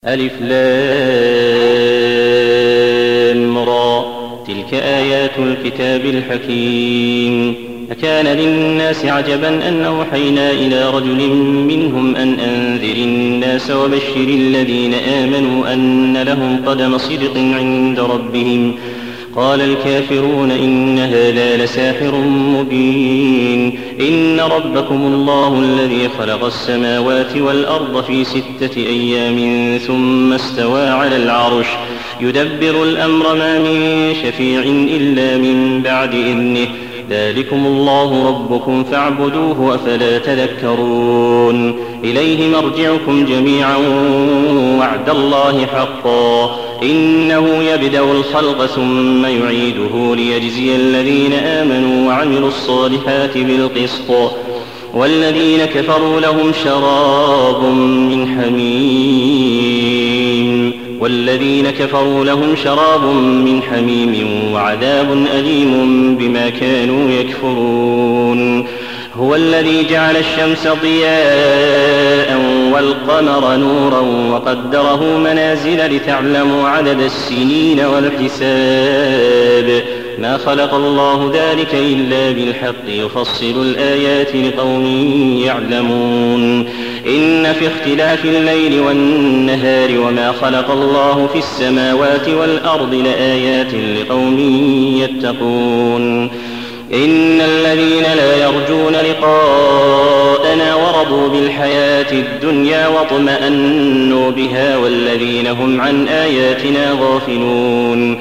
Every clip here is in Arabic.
ألف لام را تلك آيات الكتاب الحكيم. أكان للناس عجبا أن أوحينا إلى رجل منهم أن أنذر الناس وبشر الذين آمنوا أن لهم قدم صدق عند ربهم. قال الكافرون إن هذا لساحر مبين. إن ربكم الله الذي خلق السماوات والأرض في 6 أيام ثم استوى على العرش يدبر الأمر ما من شفيع إلا من بعد إذنه. ذلكم الله ربكم فاعبدوه أفلا تذكرون. إليه مرجعكم جميعا وعد الله حقا إنه يبدأ الخلق ثم يعيده ليجزي الذين آمنوا وعملوا الصالحات بالقسط. والذين كفروا لهم شراب من حميم وعذاب أليم بما كانوا يكفرون. هو الذي جعل الشمس ضياء والقمر نورا وقدره منازل لتعلموا عدد السنين والحساب. ما خلق الله ذلك إلا بالحق يفصل الآيات لقوم يعلمون. إن في اختلاف الليل والنهار وما خلق الله في السماوات والأرض لآيات لقوم يتقون. إن الذين لا يرجون لقاءنا ورضوا بالحياة الدنيا واطمأنوا بها والذين هم عن آياتنا غافلون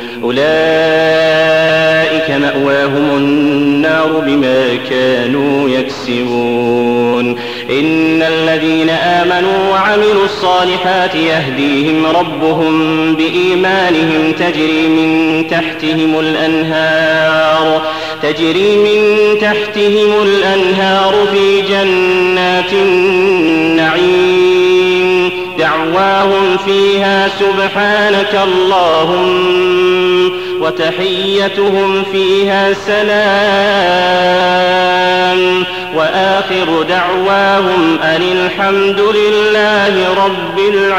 أولئك مأواهم النار بما كانوا يكسبون. إن الذين آمنوا وعملوا الصالحات يهديهم ربهم بإيمانهم تجري من تحتهم الأنهار في جنات النعيم. دعواهم فيها سبحانك اللهم وتحيتهم فيها سلام وآخر دعواهم أن الحمد لله رب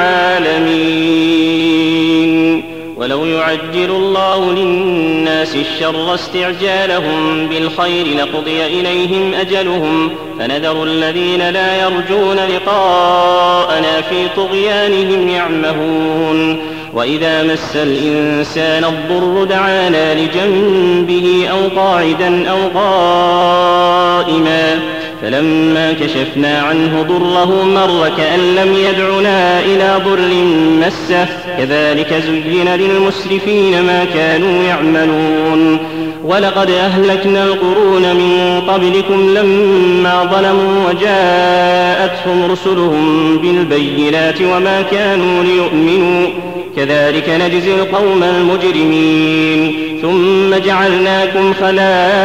العالمين. ولو يعجل الله للناس الشر استعجالهم بالخير لقضي إليهم أجلهم فنذر الذين لا يرجون لقاءنا في طغيانهم يعمهون. وإذا مس الإنسان الضر دعانا لجنبه أو قاعدا أو قائما فلما كشفنا عنه ضره مر كأن لم يدعنا إلى ضر مسه كذلك زين للمسرفين ما كانوا يعملون. ولقد أهلكنا القرون من قبلكم لما ظلموا وجاءتهم رسلهم بالبينات وما كانوا ليؤمنوا كذلك نجزي القوم المجرمين. ثم جعلناكم خلائف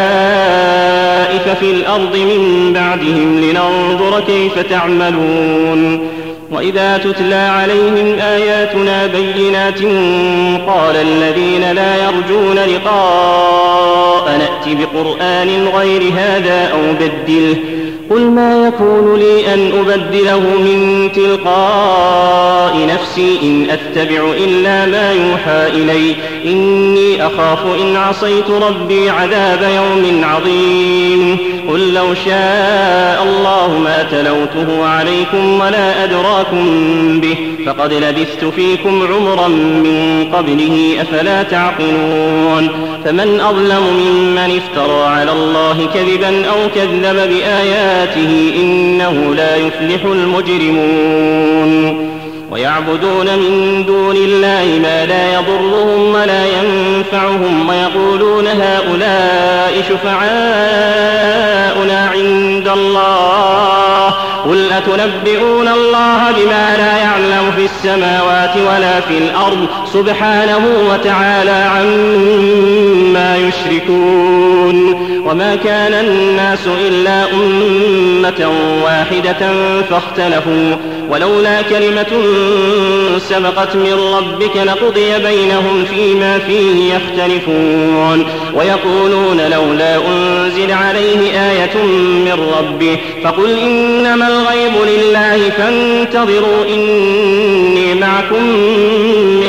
في الأرض من بعدهم لننظر كيف تعملون. وإذا تتلى عليهم آياتنا بينات قال الذين لا يرجون لقاء نأت بقرآن غير هذا أو بدله قل ما يكون لي أن أبدله من تلقاء نفسي إن أتبع إلا ما يوحى إلي إني أخاف إن عصيت ربي عذاب يوم عظيم. قل لو شاء الله ما تلوته عليكم ولا أدراكم به فقد لبثت فيكم عمرا من قبله أفلا تعقلون. فمن أظلم ممن افترى على الله كذبا أو كذب بآياته إنه لا يفلح المجرمون. ويعبدون من دون الله ما لا يضرهم ولا ينفعهم ويقولون هؤلاء شفعاؤنا عند الله قل أتنبئون الله بما لا يعلم في السماوات ولا في الأرض سبحانه وتعالى عما يشركون. وما كان الناس إلا أمة واحدة فاختلفوا ولولا كلمة سبقت من ربك لقضي بينهم فيما فيه يختلفون. ويقولون لولا أنزل عليه آية من ربه فقل إنما الغيب لله فانتظروا إني إني معكم من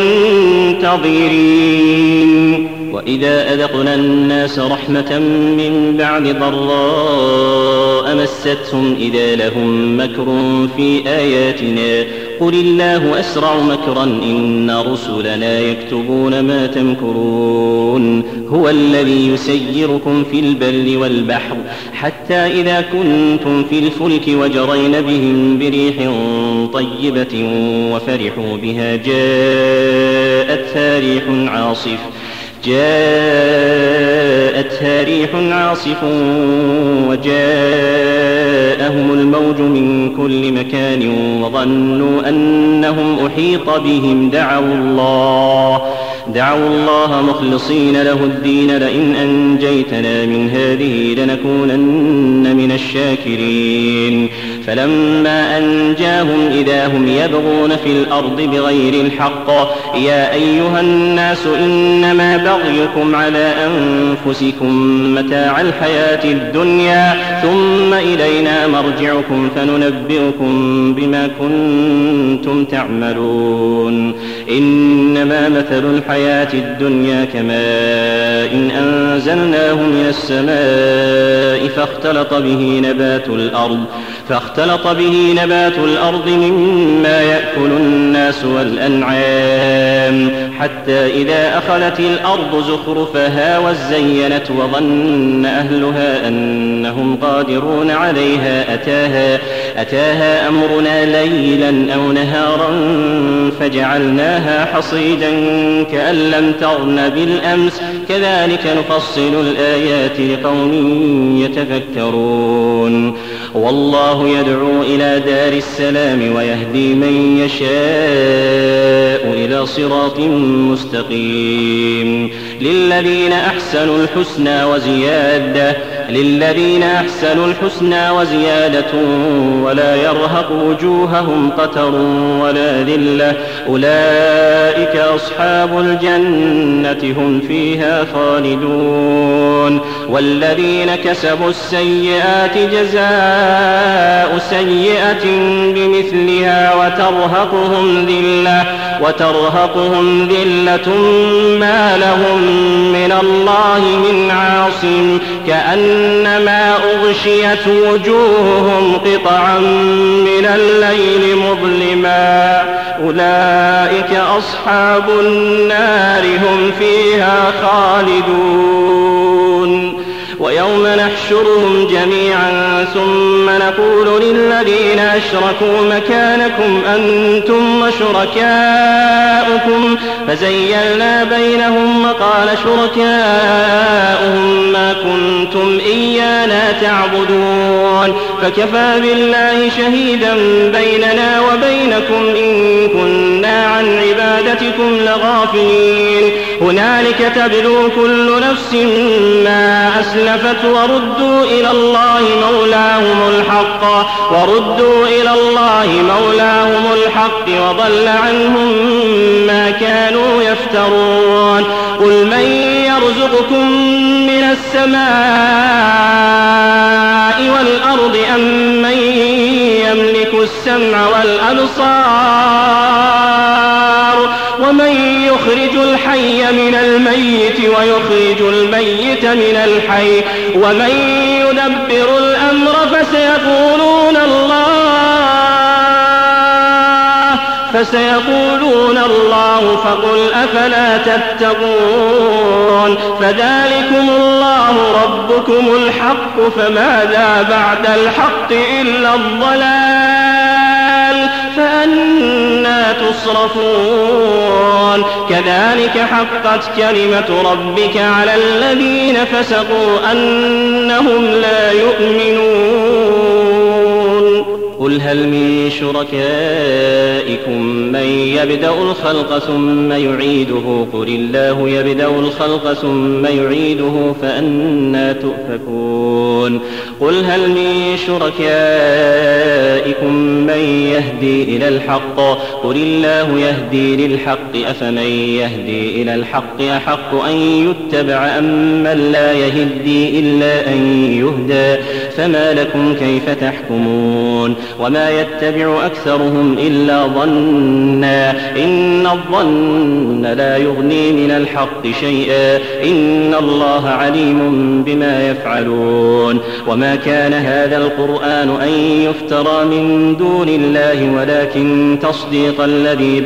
المنتظرين. وإذا أذقنا الناس رحمة من بعد ضراء مستهم إذا لهم مكر في آياتنا قل الله أسرع مكرا إن رسلنا يكتبون ما تمكرون. هو الذي يسيركم في البر والبحر حتى إذا كنتم في الفلك وجرين بهم بريح طيبة وفرحوا بها جاءتها ريح عاصف وجاءهم الموج من كل مكان وظنوا أنهم أحيط بهم دعوا الله مخلصين له الدين لئن أنجيتنا من هذه لنكونن من الشاكرين. فلما أنجاهم إذا هم يبغون في الأرض بغير الحق يا أيها الناس إنما بغيكم على أنفسكم متاع الحياة الدنيا ثم إلينا مرجعكم فننبئكم بما كنتم تعملون. إنما مثل الحياة الدنيا كماء إن أنزلناه من السماء فاختلط به نبات الأرض مما يأكل الناس والأنعام حتى إذا أخذت الأرض زخرفها وزينت وظن أهلها أنهم قادرون عليها أتاها أمرنا ليلا أو نهارا فجعلناها حصيدا كأن لم تغن بالأمس كذلك نفصل الآيات لقوم يتفكرون. والله يدعو إلى دار السلام ويهدي من يشاء إلى صراط مستقيم. للذين أحسنوا الحسنى وزيادة ولا يرهق وجوههم قتر ولا ذلة أولئك أصحاب الجنة هم فيها خالدون. والذين كسبوا السيئات جزاء سيئة بمثلها وترهقهم ذلة ما لهم من الله من عاصم كأنما أغشيت وجوههم قطعا من الليل مظلما أولئك أصحاب النار هم فيها خالدون. ويوم نحشرهم جميعا ثم نقول للذين أشركوا مكانكم أنتم وشركاؤكم فزيلنا بينهم وقال شركاؤهم ما كنتم إيانا تعبدون فكفى بالله شهيدا بيننا وبينكم إن كنا عن عبادتكم لغافلين. هنالك تبلو كل نفس ما أسلفت وردوا إلى الله مولاهم الحق وضل عنهم ما كانوا يفترون. قل من يرزقكم من السماء والأرض أم من يملك السمع والأبصار ومن يخرج الحي من الميت ويخرج الميت من الحي ومن يدبر الأمر فسيقولون الله فقل أفلا تتقون. فذلكم الله ربكم الحق فماذا بعد الحق إلا الضلال فأنى تصرفون. كذلك حقت كلمة ربك على الذين فسقوا أنهم لا يؤمنون. قل هل من شركائكم من يبدأ الخلق ثم يعيده قل الله يبدأ الخلق ثم يعيده فأنى تؤفكون. قل هل من شركائكم من يهدي إلى الحق قل الله يهدي للحق أفمن يهدي إلى الحق أحق أن يتبع أم من لا يهدي إلا أن يهدى فما لكم كيف تحكمون وما يتبع أكثرهم إلا ظنا إن الظن لا يغني من الحق شيئا إن الله عليم بما يفعلون وما كان هذا القرآن أن يفترى من دون الله ولكن تصديق الذي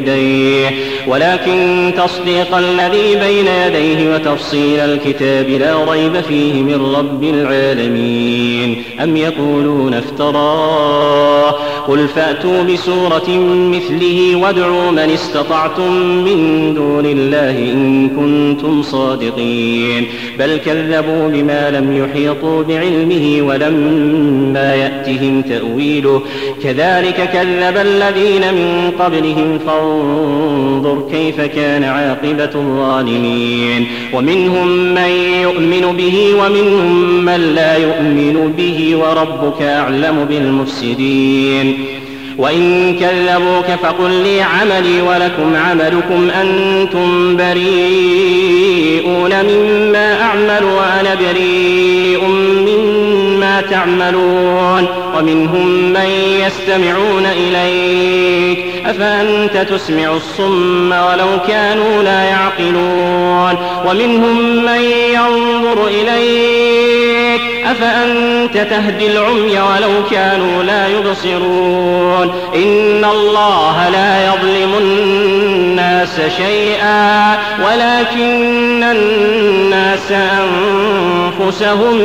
بين يديه وتفصيل الكتاب لا ريب فيه من رب العالمين أم يقولون افتراه قل فأتوا بسورة مثله وادعوا من استطعتم من دون الله إن كنتم صادقين بل كذبوا بما لم يحيطوا بعلمه ولما يأتهم تأويله كذلك كذب الذين من قبلهم فانظر كيف كان عاقبة الظالمين ومنهم من يؤمن به ومنهم من لا يؤمن به وربك أعلم بالمفسدين وإن كذبوك فقل لي عملي ولكم عملكم أنتم بريئون مما أعمل وأنا بريء مما تعملون ومنهم من يستمعون إليك أفأنت تسمع الصم ولو كانوا لا يعقلون ومنهم من ينظر إليك أفأنت تهدي العمي ولو كانوا لا يبصرون إن الله لا يظلم الناس شيئا ولكن الناس أنفسهم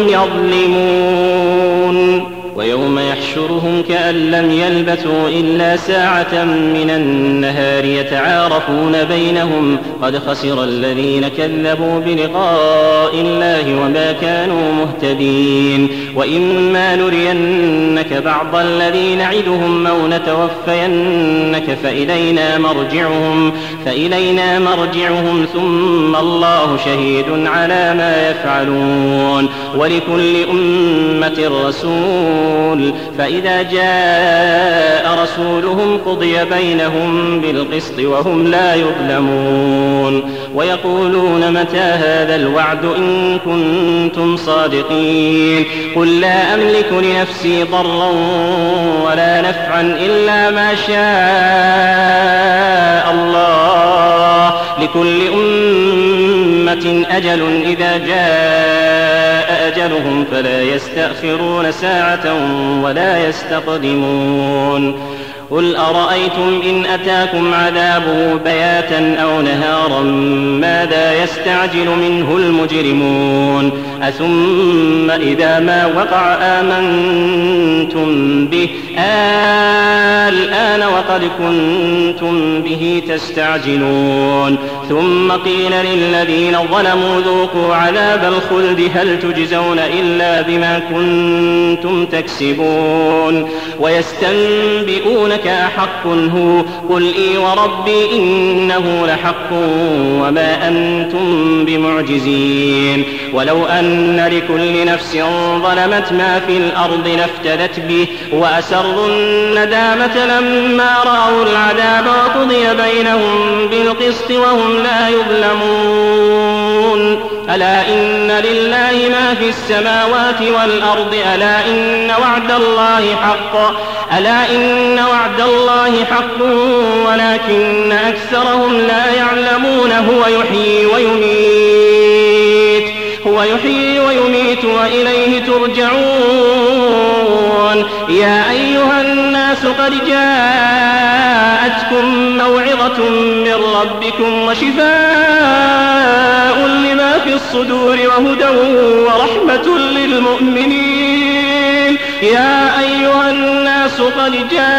يظلمون ويوم يحشرهم كأن لم يلبثوا إلا ساعة من النهار يتعارفون بينهم قد خسر الذين كذبوا بلقاء الله وما كانوا مهتدين وإما نرينك بعض الذي نعدهم أو نتوفينك فإلينا مرجعهم ثم الله شهيد على ما يفعلون ولكل أمة رسول فإذا جاء رسولهم قضي بينهم بالقسط وهم لا يظلمون ويقولون متى هذا الوعد إن كنتم صادقين قل لا أملك لنفسي ضرا ولا نفعا إلا ما شاء الله لكل أمة أجل إذا جاء أجلهم فلا يستأخرون ساعة ولا يستقدمون قل أرأيتم إن أتاكم عذابه بياتا أو نهارا ماذا يستعجل منه المجرمون أثم إذا ما وقع آمنتم به الآن وقد كنتم به تستعجلون ثم قيل للذين ظلموا ذوقوا عذاب الخلد هل تجزون إلا بما كنتم تكسبون ويستنبئونك أحق هو قل إي وربي إنه لحق وما أنتم بمعجزين ولو أن لكل نفس ظلمت ما في الأرض لافتدت به وأسروا الندامة لما رأوا العذاب وقضي بينهم بالقسط وهم لا يظلمون ألا إن لله ما في السماوات والأرض ألا إن وعد الله حق ولكن أكثرهم لا يعلمون هو يحيي ويميت وإليه ترجعون يا أيها الناس قد جاءتكم موعظة من ربكم وشفاء لما في الصدور وهدى ورحمة للمؤمنين يا أيها الناس قد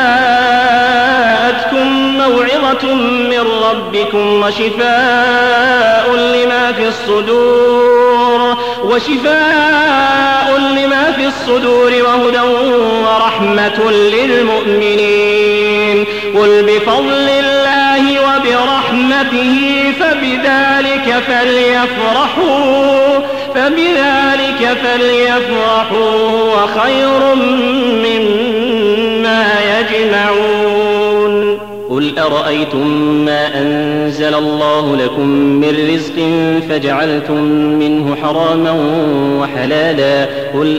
جاءتكم موعظة من ربكم وشفاء لما في الصدور وهدى ورحمة للمؤمنين قل بفضل الله وبرحمته فبذلك فليفرحوا وخير مما يجمعون قل أرأيتم ما أنزل الله لكم من رزق فجعلتم منه حراما وحلالا قل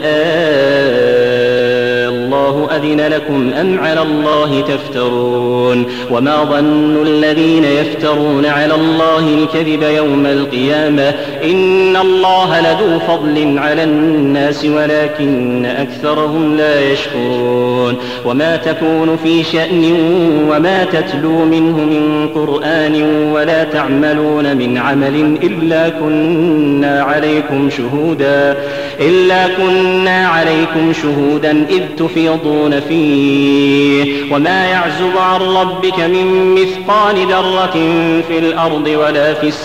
الله أذن لكم أم على الله تفترون وما ظن الذين يفترون على الله الكذب يوم القيامة إن الله لذو فضل على الناس ولكن أكثرهم لا يشكرون وما تكون في شأن وما تتلو منه من قرآن ولا تعملون من عمل إلا كنا عليكم شهودا إذ تفيضون فيه وما يعزب عن ربك من مثقال ذرة في الأرض ولا في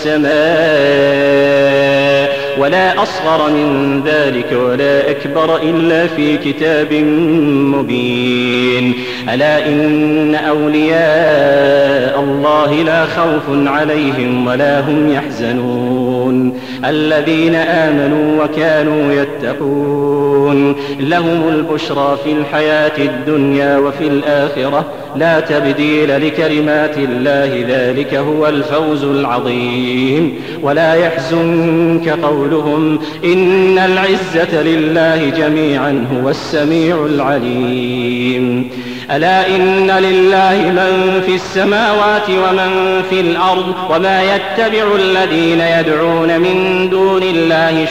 السماء ولا أصغر من ذلك ولا أكبر إلا في كتاب مبين ألا إن أولياء الله لا خوف عليهم ولا هم يحزنون الذين آمنوا وكانوا يتقون لهم البشرى في الحياة الدنيا وفي الآخرة لا تبديل لكلمات الله ذلك هو الفوز العظيم ولا يحزنك قولهم إن العزة لله جميعا هو السميع العليم ألا إن لله من في السماوات ومن في الأرض وما يتبع الذين يدعون من دون الله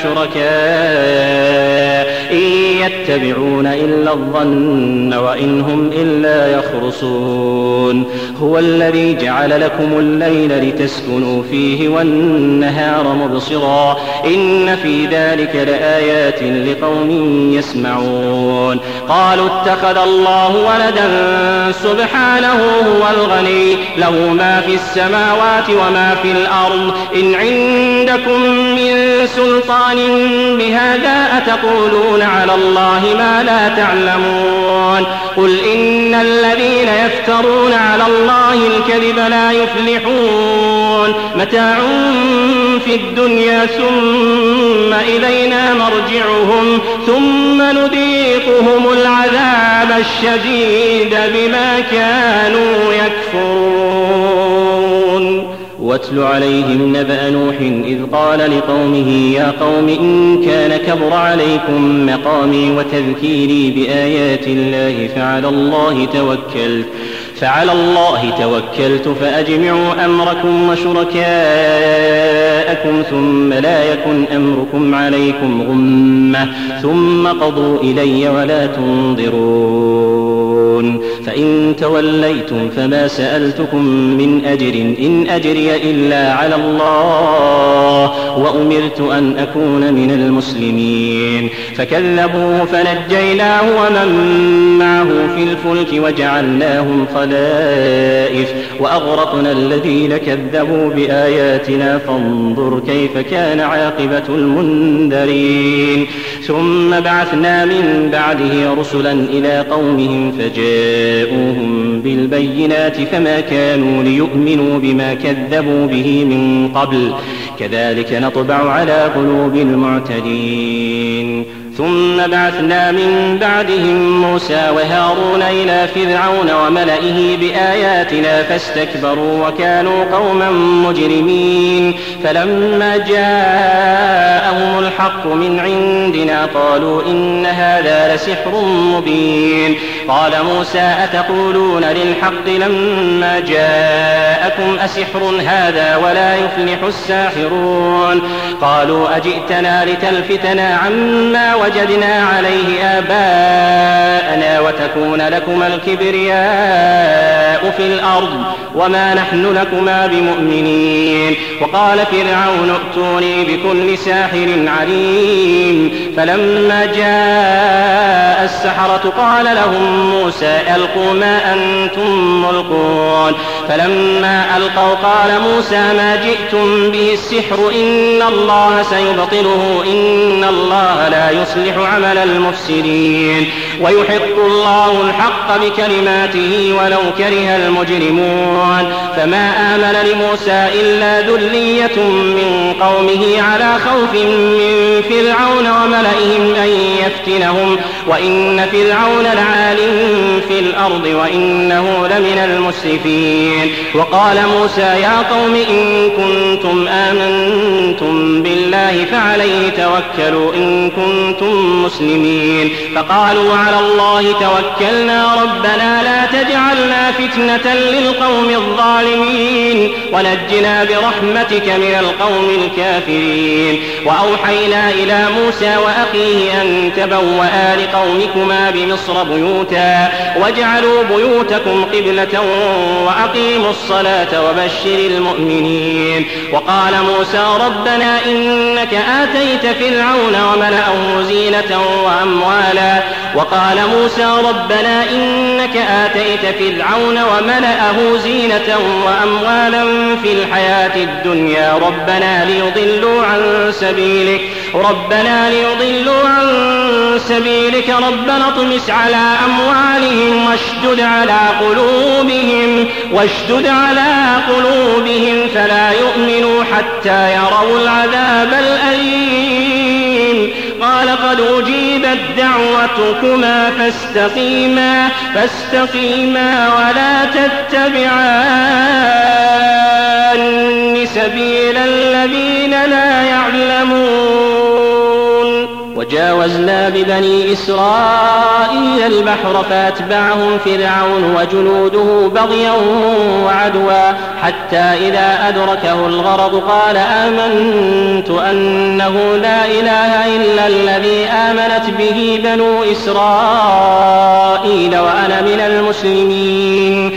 شركاء إن يتبعون إلا الظن وإن هم إلا يخرصون هو الذي جعل لكم الليل لتسكنوا فيه والنهار مبصرا إن في ذلك لآيات لقوم يسمعون قالوا اتخذ الله ولدا سبحانه هو الغني له ما في السماوات وما في الأرض إن عندكم من سلطان بهذا أتقولون على الله ما لا تعلمون قل إن الذين يفترون على الله الكذب لا يفلحون متاع في الدنيا ثم إلينا مرجعهم ثم نذيقهم العذاب الشديد بما كانوا يكفرون واتل عليهم نبأ نوح إذ قال لقومه يا قوم إن كان كبر عليكم مقامي وتذكيري بآيات الله فعلى الله توكلت فأجمعوا أمركم وشركاءكم ثم لا يكن أمركم عليكم غمة ثم قضوا إلي ولا تنظرون فإن توليتم فما سألتكم من أجر إن أجري إلا على الله وأمرت أن أكون من المسلمين فكذبوه فنجيناه ومن معه في الفلك وجعلناهم خلائف وأغرقنا الذين كذبوا بآياتنا فانظر كيف كان عاقبة المنذرين ثم بعثنا من بعده رسلا إلى قومهم فجاءوهم بالبينات فما كانوا ليؤمنوا بما كذبوا به من قبل كذلك نطبع على قلوب المعتدين ثم بعثنا من بعدهم موسى وهارون إلى فرعون وملئه بآياتنا فاستكبروا وكانوا قوما مجرمين فلما جاءهم الحق من عندنا قالوا إن هذا لسحر مبين قال موسى أتقولون للحق لما جاءكم أسحر هذا ولا يفلح الساحرون قالوا أجئتنا لتلفتنا عما وجدنا عليه آباءنا وتكون لكما الكبرياء في الأرض وما نحن لكما بمؤمنين وقال فرعون ائتوني بكل ساحر عليم فلما جاء السحرة قال لهم موسى ألقوا ما أنتم ملقون فلما ألقوا قال موسى ما جئتم به السحر إن الله سيبطله إن الله لا يصلح عمل المفسدين ويحق الله الحق بكلماته ولو كره المجرمون فما آمن لموسى إلا ذرية من قومه على خوف من فرعون وملئهم أن يفتنهم وإن فرعون لعال في الأرض وإنه لمن المسرفين. وقال موسى يا قوم إن كنتم آمنتم بالله فعليه توكلوا إن كنتم مسلمين. فقالوا على الله توكلنا ربنا لا تجعلنا فتنة للقوم الظالمين ونجنا برحمتك من القوم الكافرين. وأوحينا إلى موسى وأخيه أن تبوأ لقومكما بمصر بيوتا واجعلوا بيوتكم قبلة وأقيموا الصلاة وبشر المؤمنين. وقال موسى ربنا إنك آتيت فرعون وملأه زينة وأموالا في الحياة الدنيا ربنا ليضلوا عن سبيلك ربنا اطمس على أموالهم واشدد على قلوبهم فلا يؤمنوا حتى يروا العذاب الأليم. قال قد أجيبت دعوتكما فاستقيما ولا تتبعان سبيل الذين لا يعلمون. وجاوزنا ببني إسرائيل البحر فأتبعهم فرعون وجنوده بغيا وعدوا حتى إذا أدركه الغرق قال آمنت أنه لا إله إلا الذي آمنت به بنو إسرائيل وأنا من المسلمين.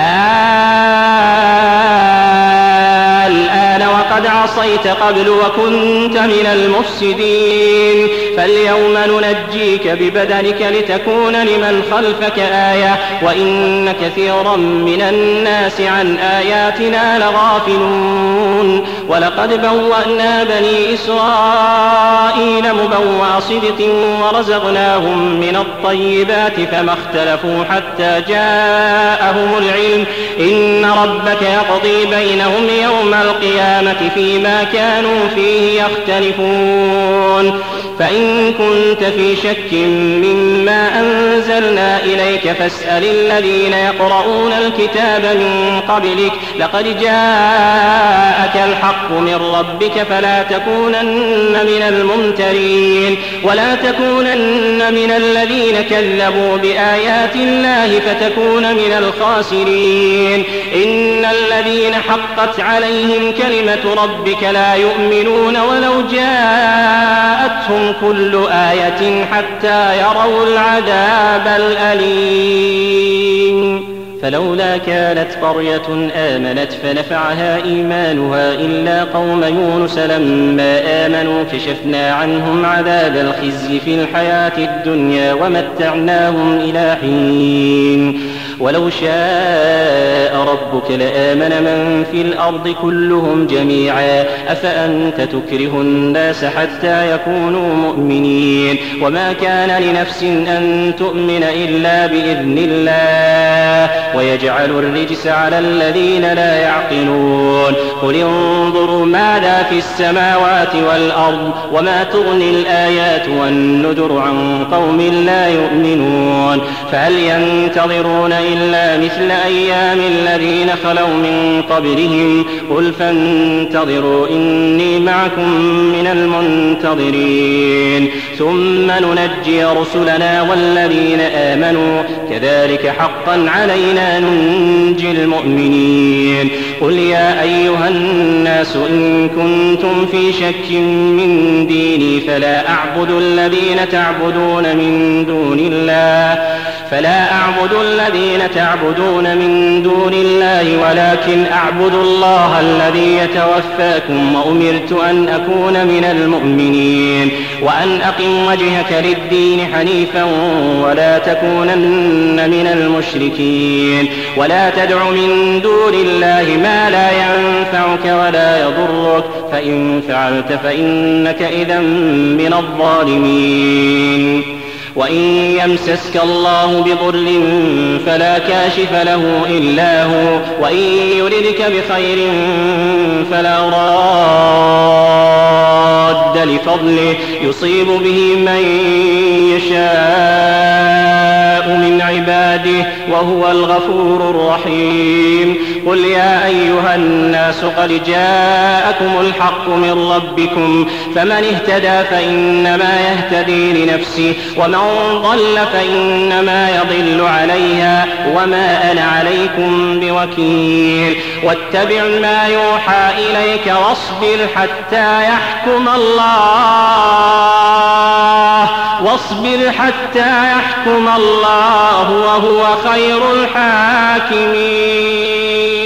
الآن وقد عصيت قبل وكنت من المفسدين فاليوم ننجيك ببدنك لتكون لمن خلفك آية وإن كثيرا من الناس عن آياتنا لغافلون. ولقد بوأنا بني إسرائيل مبوأ صدق ورزقناهم من الطيبات فما اختلفوا حتى جاءهم العلم إن ربك يقضي بينهم يوم القيامة فيما كانوا فيه يختلفون. فإن كنت في شك مما أنزلنا إليك فاسأل الذين يقرؤون الكتاب من قبلك لقد جاءك الحق من ربك فلا تكونن من الممترين ولا تكونن من الذين كذبوا بآيات الله فتكون من الخاسرين. إن الذين حقت عليهم كلمة ربك لا يؤمنون ولو جاءتهم كل آية حتى يروا العذاب الأليم. فلولا كانت قرية آمنت فنفعها إيمانها إلا قوم يونس لما آمنوا كشفنا عنهم عذاب الخزي في الحياة الدنيا ومتعناهم إلى حين. ولو شاء ربك لآمن من في الأرض كلهم جميعا أفأنت تكره الناس حتى يكونوا مؤمنين وما كان لنفس أن تؤمن إلا بإذن الله ويجعل الرجس على الذين لا يعقلون. قل انظروا ماذا في السماوات والأرض وما تغني الآيات والنذر عن قوم لا يؤمنون. فهل ينتظرون إلا مثل أيام الذين خلوا من قبلهم قل فانتظروا إني معكم من المنتظرين ثم ننجي رسلنا والذين آمنوا كذلك حقا علينا ننجي المؤمنين. قل يا أيها الناس إن كنتم في شك من ديني فلا أعبد الذين تعبدون من دون الله ولكن أعبد الله الذي يتوفاكم وأمرت أن أكون من المؤمنين وأن أقم وجهك للدين حنيفا ولا تكونن من المشركين ولا تدع من دون الله ما لا ينفعك ولا يضرك فإن فعلت فإنك إذا من الظالمين. وإن يمسسك الله بضر فلا كاشف له إلا هو وإن يردك بخير فلا راد راد لفضله يصيب به من يشاء من عباده وهو الغفور الرحيم. قل يا أيها الناس قد جاءكم الحق من ربكم فمن اهتدى فإنما يهتدي لنفسه ومن ضل فإنما يضل عليها وما أنا عليكم بوكيل. واتبع ما يوحى إليك واصبر حتى يحكم الله وهو خير الحاكمين.